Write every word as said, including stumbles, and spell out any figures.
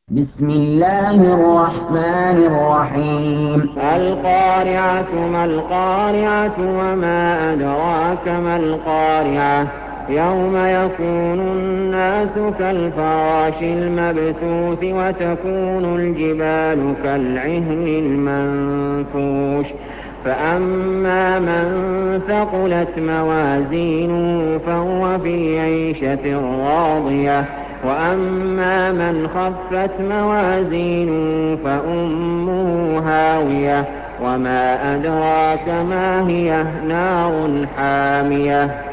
بسم الله الرحمن الرحيم القارعة ما القارعة وما أدراك ما القارعة يوم يكون الناس كالفراش المبثوث وتكون الجبال كالعهن المنفوش فأما من ثقلت موازينه فهو في عيشة راضية وأما من خفت موازينه فأمه هاوية وما أدراك ما هي نار حامية